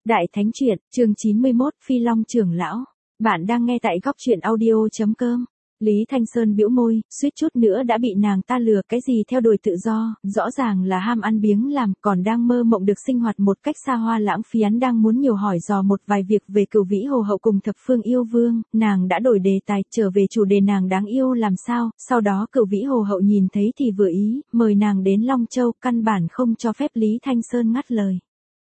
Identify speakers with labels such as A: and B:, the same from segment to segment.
A: Đại Thánh Truyện, chương 91, Phi Long trưởng lão. Bạn đang nghe tại góc truyện audio.com. Lý Thanh Sơn bĩu môi, suýt chút nữa đã bị nàng ta lừa. Cái gì theo đuổi tự do, rõ ràng là ham ăn biếng làm, còn đang mơ mộng được sinh hoạt một cách xa hoa lãng phí. Hắn đang muốn nhiều hỏi dò một vài việc về Cửu Vĩ Hồ Hậu cùng Thập Phương Yêu Vương, nàng đã đổi đề tài, trở về chủ đề nàng đáng yêu làm sao. Sau đó Cửu Vĩ Hồ Hậu nhìn thấy thì vừa ý, mời nàng đến Long Châu, căn bản không cho phép Lý Thanh Sơn ngắt lời.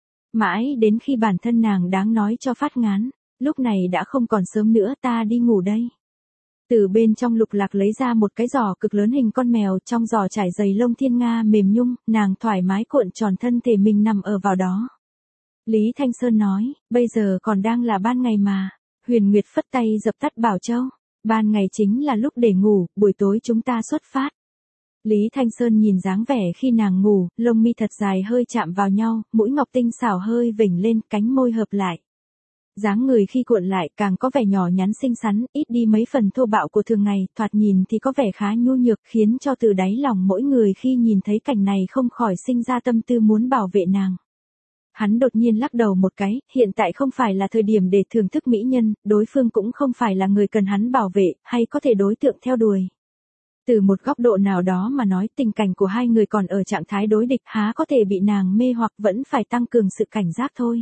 A: Mãi đến khi bản thân nàng đáng nói cho phát ngán, lúc này đã không còn sớm nữa, ta đi ngủ đây. Từ bên trong lục lạc lấy ra một cái giỏ cực lớn hình con mèo, trong giỏ trải dày lông thiên nga mềm nhung, nàng thoải mái cuộn tròn thân thể mình nằm ở vào đó. Lý Thanh Sơn nói, bây giờ còn đang là ban ngày mà. Huyền Nguyệt phất tay dập tắt Bảo Châu. Ban ngày chính là lúc để ngủ, buổi tối chúng ta xuất phát. Lý Thanh Sơn nhìn dáng vẻ khi nàng ngủ, lông mi thật dài hơi chạm vào nhau, mũi ngọc tinh xảo hơi vểnh lên, cánh môi hợp lại. Dáng người khi cuộn lại càng có vẻ nhỏ nhắn xinh xắn, ít đi mấy phần thô bạo của thường ngày, thoạt nhìn thì có vẻ khá nhu nhược, khiến cho từ đáy lòng mỗi người khi nhìn thấy cảnh này không khỏi sinh ra tâm tư muốn bảo vệ nàng. Hắn đột nhiên lắc đầu một cái, hiện tại không phải là thời điểm để thưởng thức mỹ nhân, đối phương cũng không phải là người cần hắn bảo vệ, hay có thể đối tượng theo đuổi. Từ một góc độ nào đó mà nói, tình cảnh của hai người còn ở trạng thái đối địch, há có thể bị nàng mê hoặc, vẫn phải tăng cường sự cảnh giác thôi.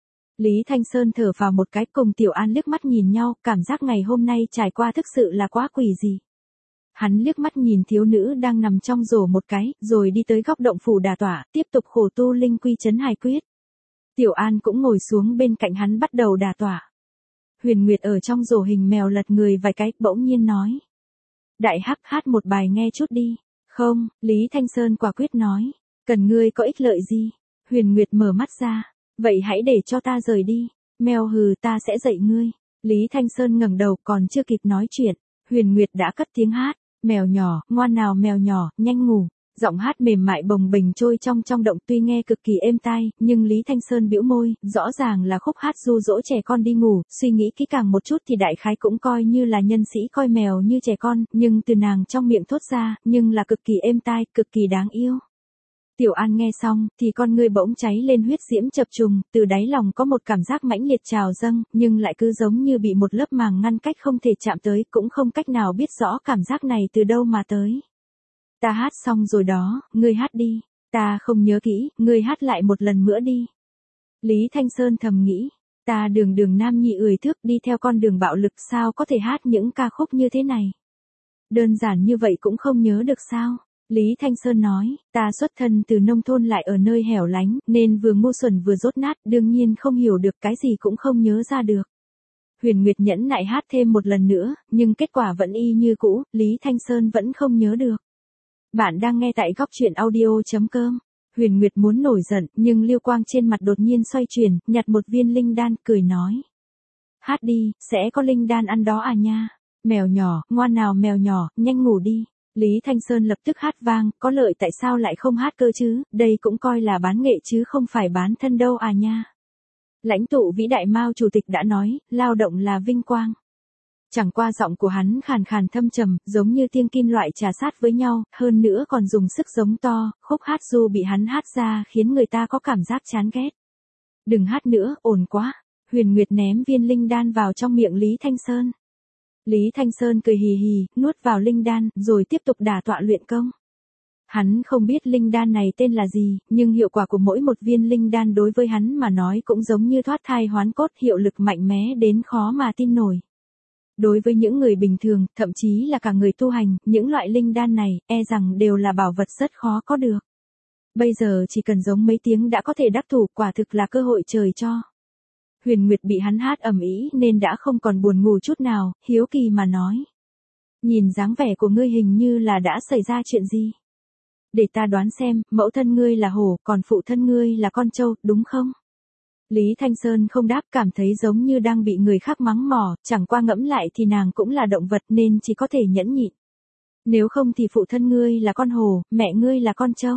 A: Lý Thanh Sơn thở vào một cái, cùng Tiểu An liếc mắt nhìn nhau, cảm giác ngày hôm nay trải qua thực sự là quá quỷ dị. Hắn liếc mắt nhìn thiếu nữ đang nằm trong rổ một cái, rồi đi tới góc động phủ đà tọa, tiếp tục khổ tu linh quy chấn hài quyết. Tiểu An cũng ngồi xuống bên cạnh hắn bắt đầu đà tọa. Huyền Nguyệt ở trong rổ hình mèo lật người vài cái, bỗng nhiên nói. Đại Hắc, hát một bài nghe chút đi. Không, Lý Thanh Sơn quả quyết nói. Cần ngươi có ích lợi gì? Huyền Nguyệt mở mắt ra. Vậy hãy để cho ta rời đi. Mèo hừ, ta sẽ dạy ngươi. Lý Thanh Sơn ngẩng đầu, còn chưa kịp nói chuyện. Huyền Nguyệt đã cất tiếng hát. Mèo nhỏ, ngoan nào mèo nhỏ, nhanh ngủ. Giọng hát mềm mại bồng bềnh trôi trong động, tuy nghe cực kỳ êm tai, nhưng Lý Thanh Sơn bĩu môi, rõ ràng là khúc hát ru dỗ trẻ con đi ngủ, suy nghĩ kỹ càng một chút thì đại khái cũng coi như là nhân sĩ coi mèo như trẻ con, nhưng từ nàng trong miệng thốt ra, nhưng là cực kỳ êm tai, cực kỳ đáng yêu. Tiểu An nghe xong, thì con ngươi bỗng cháy lên huyết diễm chập trùng, từ đáy lòng có một cảm giác mãnh liệt trào dâng, nhưng lại cứ giống như bị một lớp màng ngăn cách không thể chạm tới, cũng không cách nào biết rõ cảm giác này từ đâu mà tới. Ta hát xong rồi đó, ngươi hát đi. Ta không nhớ kỹ, ngươi hát lại một lần nữa đi. Lý Thanh Sơn thầm nghĩ, ta đường nam nhi ười thước đi theo con đường bạo lực, sao có thể hát những ca khúc như thế này. Đơn giản như vậy cũng không nhớ được sao. Lý Thanh Sơn nói, ta xuất thân từ nông thôn lại ở nơi hẻo lánh, nên vừa ngu xuẩn vừa dốt nát, đương nhiên không hiểu được, cái gì cũng không nhớ ra được. Huyền Nguyệt nhẫn nại hát thêm một lần nữa, nhưng kết quả vẫn y như cũ, Lý Thanh Sơn vẫn không nhớ được. Bạn đang nghe tại góc truyện audio.com. Huyền Nguyệt muốn nổi giận, nhưng lưu quang trên mặt đột nhiên xoay chuyển, nhặt một viên linh đan, cười nói. Hát đi, sẽ có linh đan ăn đó à nha. Mèo nhỏ, ngoan nào mèo nhỏ, nhanh ngủ đi. Lý Thanh Sơn lập tức hát vang, có lợi tại sao lại không hát cơ chứ, đây cũng coi là bán nghệ chứ không phải bán thân đâu à nha. Lãnh tụ vĩ đại Mao Chủ tịch đã nói, lao động là vinh quang. Chẳng qua giọng của hắn khàn khàn thâm trầm, giống như tiên kim loại trà sát với nhau, hơn nữa còn dùng sức giống to, khúc hát ru bị hắn hát ra khiến người ta có cảm giác chán ghét. Đừng hát nữa, ồn quá. Huyền Nguyệt ném viên linh đan vào trong miệng Lý Thanh Sơn. Lý Thanh Sơn cười hì hì, nuốt vào linh đan, rồi tiếp tục đả tọa luyện công. Hắn không biết linh đan này tên là gì, nhưng hiệu quả của mỗi một viên linh đan đối với hắn mà nói cũng giống như thoát thai hoán cốt, hiệu lực mạnh mẽ đến khó mà tin nổi. Đối với những người bình thường, thậm chí là cả người tu hành, những loại linh đan này, e rằng đều là bảo vật rất khó có được. Bây giờ chỉ cần giống mấy tiếng đã có thể đắc thủ, quả thực là cơ hội trời cho. Huyền Nguyệt bị hắn hát ầm ĩ nên đã không còn buồn ngủ chút nào, hiếu kỳ mà nói. Nhìn dáng vẻ của ngươi hình như là đã xảy ra chuyện gì. Để ta đoán xem, mẫu thân ngươi là hổ, còn phụ thân ngươi là con trâu, đúng không? Lý Thanh Sơn không đáp, cảm thấy giống như đang bị người khác mắng mỏ, chẳng qua ngẫm lại thì nàng cũng là động vật nên chỉ có thể nhẫn nhịn. Nếu không thì phụ thân ngươi là con hổ, mẹ ngươi là con trâu.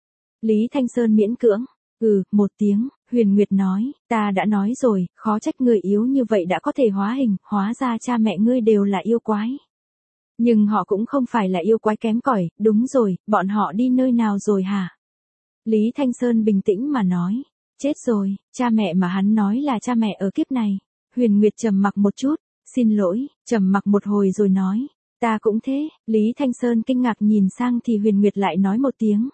A: Lý Thanh Sơn miễn cưỡng, một tiếng, Huyền Nguyệt nói, ta đã nói rồi, khó trách người yếu như vậy đã có thể hóa hình, hóa ra cha mẹ ngươi đều là yêu quái. Nhưng họ cũng không phải là yêu quái kém cỏi, đúng rồi, bọn họ đi nơi nào rồi hả? Lý Thanh Sơn bình tĩnh mà nói. Chết rồi, cha mẹ mà hắn nói là cha mẹ ở kiếp này. Huyền Nguyệt trầm mặc một chút, xin lỗi, trầm mặc một hồi rồi nói, ta cũng thế. Lý Thanh Sơn kinh ngạc nhìn sang thì Huyền Nguyệt lại nói một tiếng.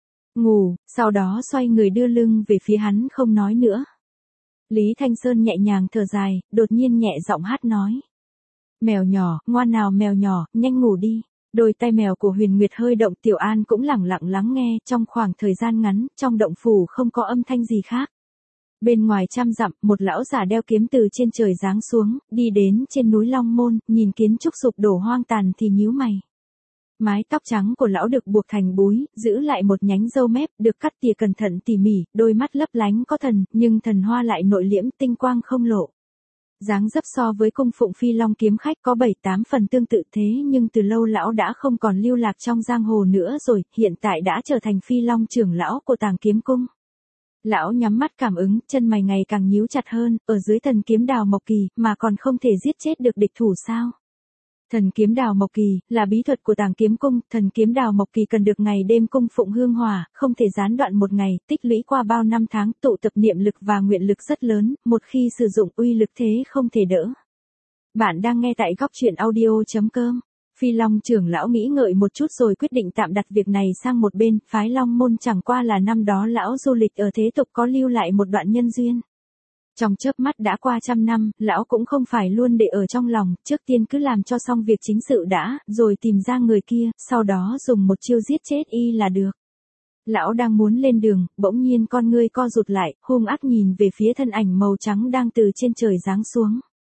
A: Ngủ, sau đó xoay người đưa lưng về phía hắn không nói nữa. Lý Thanh Sơn nhẹ nhàng thở dài, đột nhiên nhẹ giọng hát nói. Mèo nhỏ, ngoan nào mèo nhỏ, nhanh ngủ đi. Đôi tay mèo của Huyền Nguyệt hơi động, Tiểu An cũng lẳng lặng lắng nghe. Trong khoảng thời gian ngắn, trong động phủ không có âm thanh gì khác. Bên ngoài trăm dặm, một lão già đeo kiếm từ trên trời giáng xuống, đi đến trên núi Long Môn, nhìn kiến trúc sụp đổ hoang tàn thì nhíu mày. Mái tóc trắng của lão được buộc thành búi, giữ lại một nhánh râu mép, được cắt tỉa cẩn thận tỉ mỉ, đôi mắt lấp lánh có thần, nhưng thần hoa lại nội liễm, tinh quang không lộ. Dáng dấp so với cung phụng Phi Long kiếm khách có 7-8 phần tương tự, thế nhưng từ lâu lão đã không còn lưu lạc trong giang hồ nữa rồi, hiện tại đã trở thành Phi Long trưởng lão của Tàng Kiếm Cung. Lão nhắm mắt cảm ứng, chân mày ngày càng nhíu chặt hơn, ở dưới thần kiếm đào mộc kỳ, mà còn không thể giết chết được địch thủ sao? Thần kiếm đào mộc kỳ, là bí thuật của Tàng Kiếm Cung, thần kiếm đào mộc kỳ cần được ngày đêm cung phụng hương hỏa, không thể gián đoạn một ngày, tích lũy qua bao năm tháng, tụ tập niệm lực và nguyện lực rất lớn, một khi sử dụng uy lực thế không thể đỡ. Bạn đang nghe tại góc truyện audio.com. Phi Long trưởng lão nghĩ ngợi một chút rồi quyết định tạm đặt việc này sang một bên, phái Long Môn chẳng qua là năm đó lão du lịch ở thế tục có lưu lại một đoạn nhân duyên. Trong chớp mắt đã qua 100 năm, lão cũng không phải luôn để ở trong lòng, trước tiên cứ làm cho xong việc chính sự đã, rồi tìm ra người kia, sau đó dùng một chiêu giết chết y là được. Lão đang muốn lên đường, bỗng nhiên con ngươi co rụt lại, hung ác nhìn về phía thân ảnh màu trắng đang từ trên trời giáng xuống.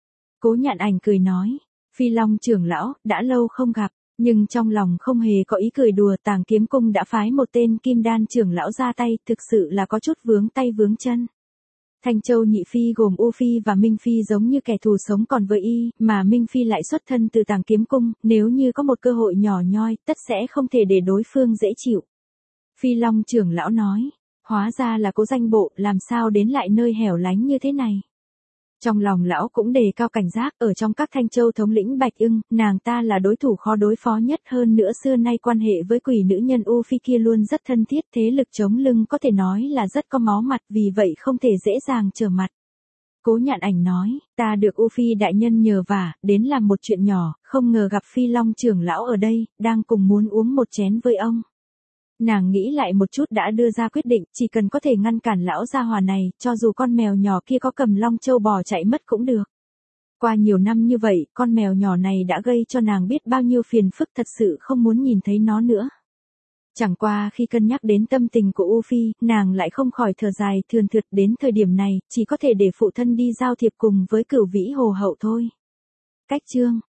A: Cố Nhạn Ảnh cười nói, Phi Long trưởng lão, đã lâu không gặp, nhưng trong lòng không hề có ý cười đùa. Tàng Kiếm Cung đã phái một tên Kim Đan trưởng lão ra tay, thực sự là có chút vướng tay vướng chân. Thanh Châu Nhị Phi gồm U Phi và Minh Phi giống như kẻ thù sống còn với y, mà Minh Phi lại xuất thân từ Tàng Kiếm Cung, nếu như có một cơ hội nhỏ nhoi, tất sẽ không thể để đối phương dễ chịu. Phi Long trưởng lão nói, hóa ra là Cố danh bộ, làm sao đến lại nơi hẻo lánh như thế này. Trong lòng lão cũng đề cao cảnh giác, ở trong các Thanh Châu thống lĩnh Bạch Ưng, nàng ta là đối thủ khó đối phó nhất, hơn nữa xưa nay quan hệ với quỷ nữ nhân U Phi kia luôn rất thân thiết, thế lực chống lưng có thể nói là rất có máu mặt, vì vậy không thể dễ dàng trở mặt. Cố Nhạn Ảnh nói, ta được U Phi đại nhân nhờ vả, đến làm một chuyện nhỏ, không ngờ gặp Phi Long trưởng lão ở đây, đang cùng muốn uống một chén với ông. Nàng nghĩ lại một chút đã đưa ra quyết định, chỉ cần có thể ngăn cản lão gia hỏa này, cho dù con mèo nhỏ kia có cầm Long Châu bò chạy mất cũng được. Qua nhiều năm như vậy, con mèo nhỏ này đã gây cho nàng biết bao nhiêu phiền phức, thật sự không muốn nhìn thấy nó nữa. Chẳng qua khi cân nhắc đến tâm tình của U Phi, nàng lại không khỏi thở dài thườn thượt, đến thời điểm này, chỉ có thể để phụ thân đi giao thiệp cùng với Cửu Vĩ Hồ hậu thôi. Cách chương